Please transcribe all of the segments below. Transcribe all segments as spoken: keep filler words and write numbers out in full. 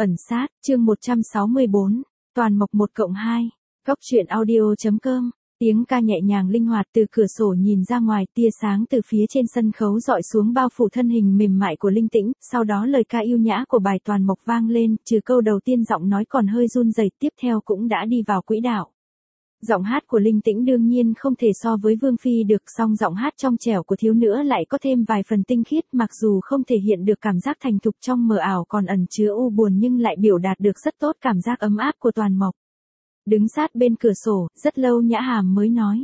Ẩn sát, chương một trăm sáu mươi bốn, Toàn Mộc một cộng hai, Góc truyện audio.com, tiếng ca nhẹ nhàng linh hoạt từ cửa sổ nhìn ra ngoài, tia sáng từ phía trên sân khấu dọi xuống bao phủ thân hình mềm mại của Linh Tĩnh, sau đó lời ca yêu nhã của bài Toàn Mộc vang lên, trừ câu đầu tiên giọng nói còn hơi run rẩy, tiếp theo cũng đã đi vào quỹ đạo. Giọng hát của Linh Tĩnh đương nhiên không thể so với Vương Phi được, song giọng hát trong trẻo của thiếu nữ lại có thêm vài phần tinh khiết, mặc dù không thể hiện được cảm giác thành thục trong mờ ảo còn ẩn chứa u buồn nhưng lại biểu đạt được rất tốt cảm giác ấm áp của Toàn Mộc. Đứng sát bên cửa sổ, rất lâu Nhã Hàm mới nói.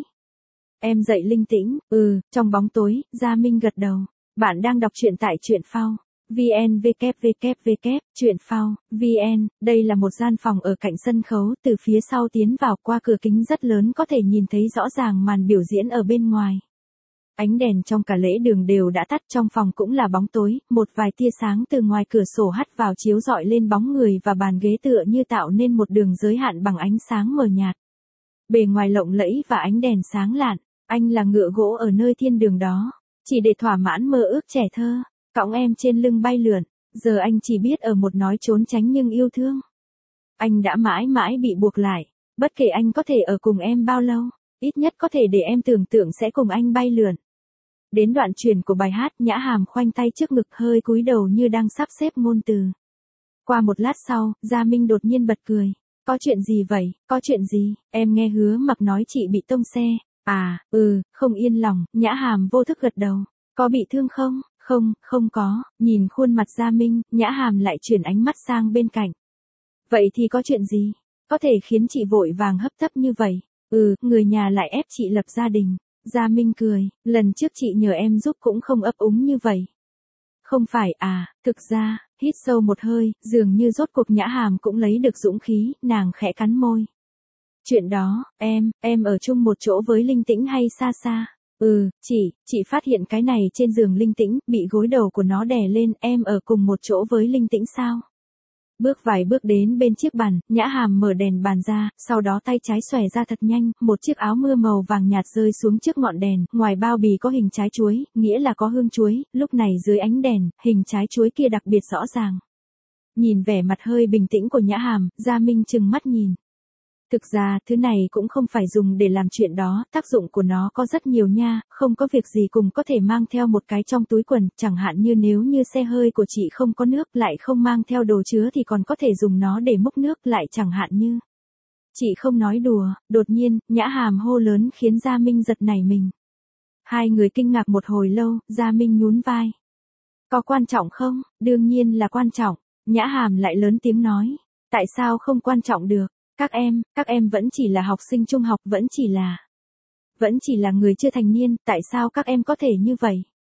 Em dậy Linh Tĩnh, ừ, trong bóng tối, Gia Minh gật đầu. Bạn đang đọc truyện tại truyện phao. vn vê vê vê vê truyện phao vn, đây là một gian phòng ở cạnh sân khấu, từ phía sau tiến vào qua cửa kính rất lớn có thể nhìn thấy rõ ràng màn biểu diễn ở bên ngoài. Ánh đèn trong cả lễ đường đều đã tắt, trong phòng cũng là bóng tối, một vài tia sáng từ ngoài cửa sổ hắt vào chiếu rọi lên bóng người và bàn ghế tựa như tạo nên một đường giới hạn bằng ánh sáng mờ nhạt. Bề ngoài lộng lẫy và ánh đèn sáng lạn, anh là ngựa gỗ ở nơi thiên đường đó, chỉ để thỏa mãn mơ ước trẻ thơ. Cõng em trên lưng bay lượn, giờ anh chỉ biết ở một nói trốn tránh nhưng yêu thương. Anh đã mãi mãi bị buộc lại, bất kể anh có thể ở cùng em bao lâu, ít nhất có thể để em tưởng tượng sẽ cùng anh bay lượn. Đến đoạn truyền của bài hát, Nhã Hàm khoanh tay trước ngực hơi cúi đầu như đang sắp xếp ngôn từ. Qua một lát sau, Gia Minh đột nhiên bật cười. Có chuyện gì vậy, có chuyện gì, em nghe Hứa Mặc nói chị bị tông xe. À, ừ, không yên lòng, Nhã Hàm vô thức gật đầu. Có bị thương không? Không, không có, nhìn khuôn mặt Gia Minh, Nhã Hàm lại chuyển ánh mắt sang bên cạnh. Vậy thì có chuyện gì? Có thể khiến chị vội vàng hấp tấp như vậy? Ừ, người nhà lại ép chị lập gia đình. Gia Minh cười, lần trước chị nhờ em giúp cũng không ấp úng như vậy. Không phải à, thực ra, hít sâu một hơi, dường như rốt cuộc Nhã Hàm cũng lấy được dũng khí, nàng khẽ cắn môi. Chuyện đó, em, em ở chung một chỗ với Linh Tĩnh hay xa xa? Ừ, chị, chị phát hiện cái này trên giường Linh Tĩnh, bị gối đầu của nó đè lên, em ở cùng một chỗ với Linh Tĩnh sao? Bước vài bước đến bên chiếc bàn, Nhã Hàm mở đèn bàn ra, sau đó tay trái xòe ra thật nhanh, một chiếc áo mưa màu vàng nhạt rơi xuống trước ngọn đèn, ngoài bao bì có hình trái chuối, nghĩa là có hương chuối, lúc này dưới ánh đèn, hình trái chuối kia đặc biệt rõ ràng. Nhìn vẻ mặt hơi bình tĩnh của Nhã Hàm, Gia Minh trừng mắt nhìn. Thực ra, thứ này cũng không phải dùng để làm chuyện đó, tác dụng của nó có rất nhiều nha, không có việc gì cùng có thể mang theo một cái trong túi quần, chẳng hạn như nếu như xe hơi của chị không có nước, lại không mang theo đồ chứa thì còn có thể dùng nó để múc nước, lại chẳng hạn như. Chị không nói đùa, đột nhiên, Nhã Hàm hô lớn khiến Gia Minh giật nảy mình. Hai người kinh ngạc một hồi lâu, Gia Minh nhún vai. Có quan trọng không? Đương nhiên là quan trọng, Nhã Hàm lại lớn tiếng nói. Tại sao không quan trọng được? Các em, các em vẫn chỉ là học sinh trung học, vẫn chỉ là... Vẫn chỉ là người chưa thành niên, tại sao các em có thể như vậy?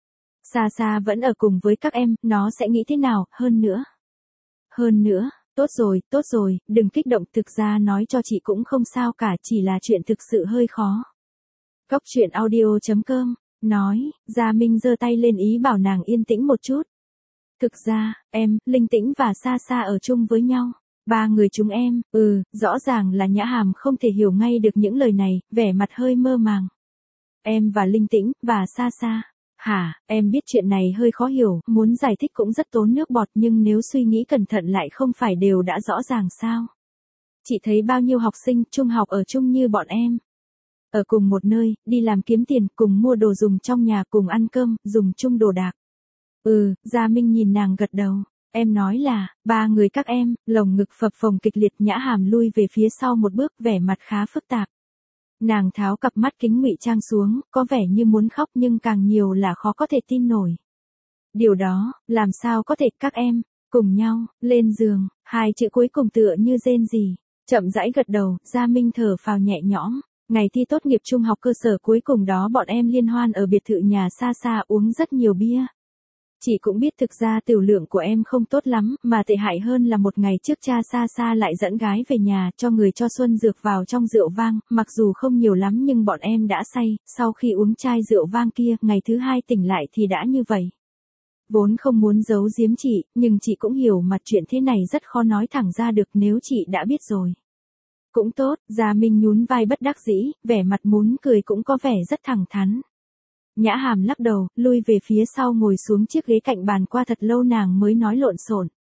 Xa xa vẫn ở cùng với các em, nó sẽ nghĩ thế nào, hơn nữa. Hơn nữa, tốt rồi, tốt rồi, đừng kích động, thực ra nói cho chị cũng không sao cả, chỉ là chuyện thực sự hơi khó. Góc truyện audio.com, nói, Gia Minh giơ tay lên ý bảo nàng yên tĩnh một chút. Thực ra, em, Linh Tĩnh và Sa Sa ở chung với nhau. Ba người chúng em, ừ, rõ ràng là Nhã Hàm không thể hiểu ngay được những lời này, vẻ mặt hơi mơ màng. Em và Linh Tĩnh, và Sa Sa. Hả, em biết chuyện này hơi khó hiểu, muốn giải thích cũng rất tốn nước bọt nhưng nếu suy nghĩ cẩn thận lại không phải đều đã rõ ràng sao. Chị thấy bao nhiêu học sinh trung học ở chung như bọn em. Ở cùng một nơi, đi làm kiếm tiền, cùng mua đồ dùng trong nhà, cùng ăn cơm, dùng chung đồ đạc. Ừ, Gia Minh nhìn nàng gật đầu. Em nói là, ba người các em, lồng ngực phập phồng kịch liệt, Nhã Hàm lui về phía sau một bước, vẻ mặt khá phức tạp. Nàng tháo cặp mắt kính ngụy trang xuống, có vẻ như muốn khóc nhưng càng nhiều là khó có thể tin nổi. Điều đó, làm sao có thể các em, cùng nhau, lên giường, hai chữ cuối cùng tựa như rên rỉ, chậm rãi gật đầu, Gia Minh thở phào nhẹ nhõm. Ngày thi tốt nghiệp trung học cơ sở cuối cùng đó bọn em liên hoan ở biệt thự nhà Sa Sa uống rất nhiều bia. Chị cũng biết thực ra tiểu lượng của em không tốt lắm, mà tệ hại hơn là một ngày trước cha Sa Sa lại dẫn gái về nhà, cho người cho xuân dược vào trong rượu vang, mặc dù không nhiều lắm nhưng bọn em đã say, sau khi uống chai rượu vang kia, ngày thứ hai tỉnh lại thì đã như vậy. Vốn không muốn giấu giếm chị, nhưng chị cũng hiểu mặt chuyện thế này rất khó nói thẳng ra được nếu chị đã biết rồi. Cũng tốt, Gia Minh nhún vai bất đắc dĩ, vẻ mặt muốn cười cũng có vẻ rất thẳng thắn. Nhã Hàm lắc đầu, lui về phía sau ngồi xuống chiếc ghế cạnh bàn, qua thật lâu nàng mới nói lộn xộn.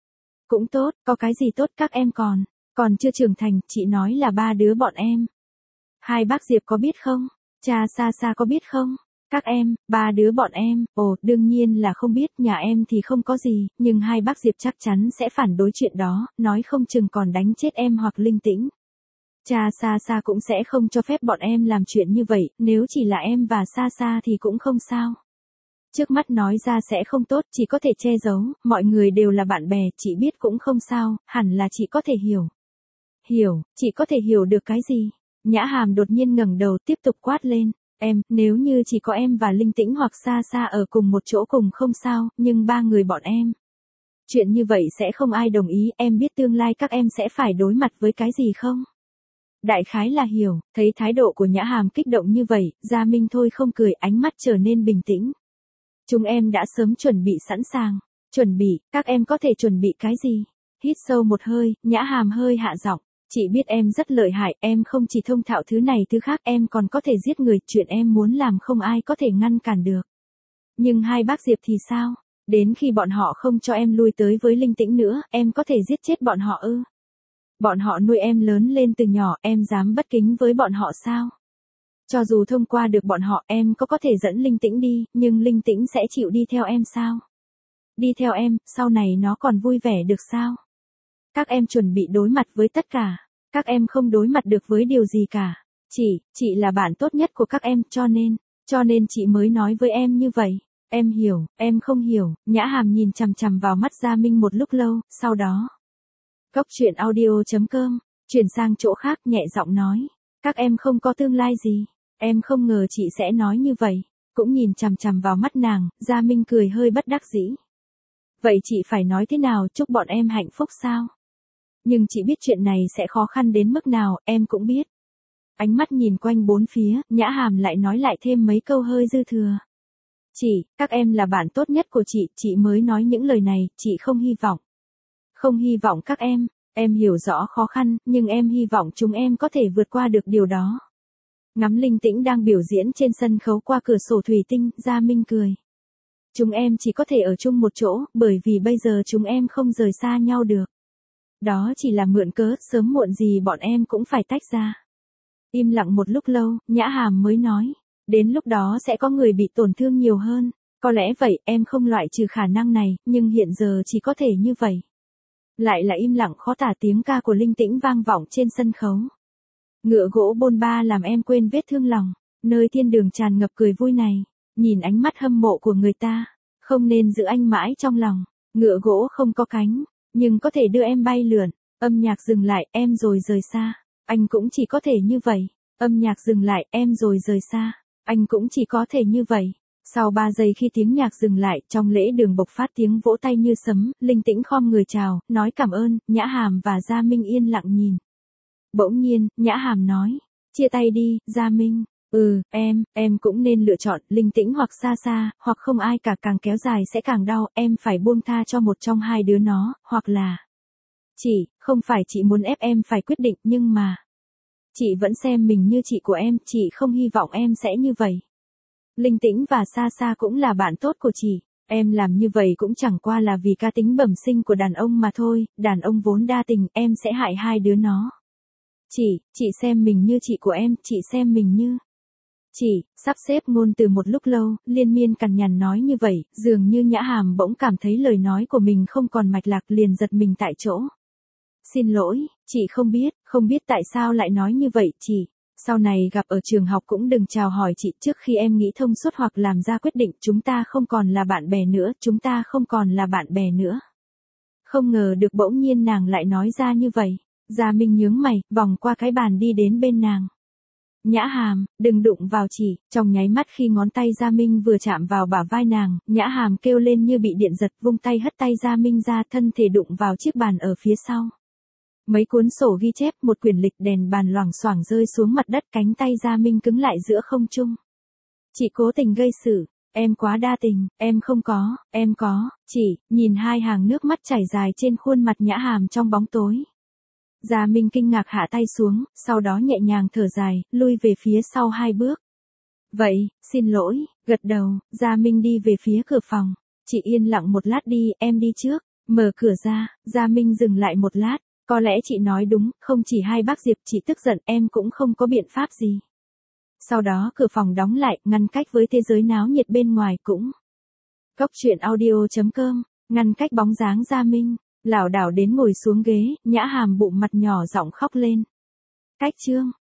Cũng tốt, có cái gì tốt các em còn, còn chưa trưởng thành, chị nói là ba đứa bọn em. Hai bác Diệp có biết không? Cha xa xa có biết không? Các em, ba đứa bọn em, ồ, đương nhiên là không biết, nhà em thì không có gì, nhưng hai bác Diệp chắc chắn sẽ phản đối chuyện đó, nói không chừng còn đánh chết em hoặc Linh Tĩnh. Cha xa xa cũng sẽ không cho phép bọn em làm chuyện như vậy, nếu chỉ là em và xa xa thì cũng không sao. Trước mắt nói ra sẽ không tốt, chỉ có thể che giấu, mọi người đều là bạn bè, chị biết cũng không sao, hẳn là chị có thể hiểu. Hiểu, chị có thể hiểu được cái gì? Nhã Hàm đột nhiên ngẩng đầu tiếp tục quát lên, em, nếu như chỉ có em và Linh Tĩnh hoặc xa xa ở cùng một chỗ cùng không sao, nhưng ba người bọn em. Chuyện như vậy sẽ không ai đồng ý, em biết tương lai các em sẽ phải đối mặt với cái gì không? Đại khái là hiểu, thấy thái độ của Nhã Hàm kích động như vậy, Gia Minh thôi không cười, ánh mắt trở nên bình tĩnh. Chúng em đã sớm chuẩn bị sẵn sàng. Chuẩn bị, các em có thể chuẩn bị cái gì? Hít sâu một hơi, Nhã Hàm hơi hạ giọng. Chị biết em rất lợi hại, em không chỉ thông thạo thứ này thứ khác, em còn có thể giết người, chuyện em muốn làm không ai có thể ngăn cản được. Nhưng hai bác Diệp thì sao? Đến khi bọn họ không cho em lui tới với Linh Tĩnh nữa, em có thể giết chết bọn họ ư? Bọn họ nuôi em lớn lên từ nhỏ, em dám bất kính với bọn họ sao? Cho dù thông qua được bọn họ, em có có thể dẫn Linh Tĩnh đi, nhưng Linh Tĩnh sẽ chịu đi theo em sao? Đi theo em, sau này nó còn vui vẻ được sao? Các em chuẩn bị đối mặt với tất cả. Các em không đối mặt được với điều gì cả. Chị, chị là bạn tốt nhất của các em, cho nên, cho nên chị mới nói với em như vậy. Em hiểu, em không hiểu. Nhã Hàm nhìn chằm chằm vào mắt Gia Minh một lúc lâu, sau đó. Góc truyện audio.com, chuyển sang chỗ khác, nhẹ giọng nói. Các em không có tương lai gì. Em không ngờ chị sẽ nói như vậy. Cũng nhìn chằm chằm vào mắt nàng, Gia Minh cười hơi bất đắc dĩ. Vậy chị phải nói thế nào, chúc bọn em hạnh phúc sao? Nhưng chị biết chuyện này sẽ khó khăn đến mức nào, em cũng biết. Ánh mắt nhìn quanh bốn phía, Nhã Hàm lại nói lại thêm mấy câu hơi dư thừa. Chị, các em là bạn tốt nhất của chị, chị mới nói những lời này, chị không hy vọng. Không hy vọng các em, em hiểu rõ khó khăn, nhưng em hy vọng chúng em có thể vượt qua được điều đó. Ngắm Linh Tĩnh đang biểu diễn trên sân khấu qua cửa sổ thủy tinh, Gia Minh cười. Chúng em chỉ có thể ở chung một chỗ, bởi vì bây giờ chúng em không rời xa nhau được. Đó chỉ là mượn cớ, sớm muộn gì bọn em cũng phải tách ra. Im lặng một lúc lâu, Nhã Hàm mới nói. Đến lúc đó sẽ có người bị tổn thương nhiều hơn. Có lẽ vậy, em không loại trừ khả năng này, nhưng hiện giờ chỉ có thể như vậy. Lại là im lặng khó tả, tiếng ca của Linh Tĩnh vang vọng trên sân khấu. Ngựa gỗ bôn ba làm em quên vết thương lòng. Nơi thiên đường tràn ngập cười vui này. Nhìn ánh mắt hâm mộ của người ta. Không nên giữ anh mãi trong lòng. Ngựa gỗ không có cánh. Nhưng có thể đưa em bay lượn. Âm nhạc dừng lại, em rồi rời xa. Anh cũng chỉ có thể như vậy. Âm nhạc dừng lại, em rồi rời xa. Anh cũng chỉ có thể như vậy. Sau ba giây khi tiếng nhạc dừng lại, trong lễ đường bộc phát tiếng vỗ tay như sấm, Linh Tĩnh khom người chào, nói cảm ơn, Nhã Hàm và Gia Minh yên lặng nhìn. Bỗng nhiên, Nhã Hàm nói, chia tay đi, Gia Minh. Ừ, em, em cũng nên lựa chọn, Linh Tĩnh hoặc xa xa, hoặc không ai cả, càng kéo dài sẽ càng đau, em phải buông tha cho một trong hai đứa nó, hoặc là... Chị, không phải chị muốn ép em phải quyết định, nhưng mà... Chị vẫn xem mình như chị của em, chị không hy vọng em sẽ như vậy. Linh Tĩnh và xa xa cũng là bạn tốt của chị, em làm như vậy cũng chẳng qua là vì cá tính bẩm sinh của đàn ông mà thôi, đàn ông vốn đa tình, em sẽ hại hai đứa nó. Chị, chị xem mình như chị của em, chị xem mình như... Chị, sắp xếp ngôn từ một lúc lâu, liên miên cằn nhằn nói như vậy, dường như Nhã Hàm bỗng cảm thấy lời nói của mình không còn mạch lạc, liền giật mình tại chỗ. Xin lỗi, chị không biết, không biết tại sao lại nói như vậy, chị. Sau này gặp ở trường học cũng đừng chào hỏi chị, trước khi em nghĩ thông suốt hoặc làm ra quyết định, chúng ta không còn là bạn bè nữa, chúng ta không còn là bạn bè nữa. Không ngờ được bỗng nhiên nàng lại nói ra như vậy. Gia Minh nhướng mày, vòng qua cái bàn đi đến bên nàng. Nhã Hàm, đừng đụng vào chị. Trong nháy mắt khi ngón tay Gia Minh vừa chạm vào bả vai nàng, Nhã Hàm kêu lên như bị điện giật, vung tay hất tay Gia Minh ra, thân thể đụng vào chiếc bàn ở phía sau. Mấy cuốn sổ ghi chép, một quyển lịch, đèn bàn loảng xoảng rơi xuống mặt đất, cánh tay Gia Minh cứng lại giữa không trung. Chị cố tình gây sự, em quá đa tình, em không có, em có, chị, nhìn hai hàng nước mắt chảy dài trên khuôn mặt Nhã Hàm trong bóng tối. Gia Minh kinh ngạc hạ tay xuống, sau đó nhẹ nhàng thở dài, lui về phía sau hai bước. Vậy, xin lỗi, gật đầu, Gia Minh đi về phía cửa phòng. Chị yên lặng một lát đi, em đi trước. Mở cửa ra, Gia Minh dừng lại một lát, có lẽ chị nói đúng, không chỉ hai bác Diệp chị tức giận em cũng không có biện pháp gì. Sau đó cửa phòng đóng lại, ngăn cách với thế giới náo nhiệt bên ngoài cũng. Góc truyện audio.com, ngăn cách bóng dáng Gia Minh, lảo đảo đến ngồi xuống ghế, Nhã Hàm bụng mặt nhỏ giọng khóc lên. Cách chương.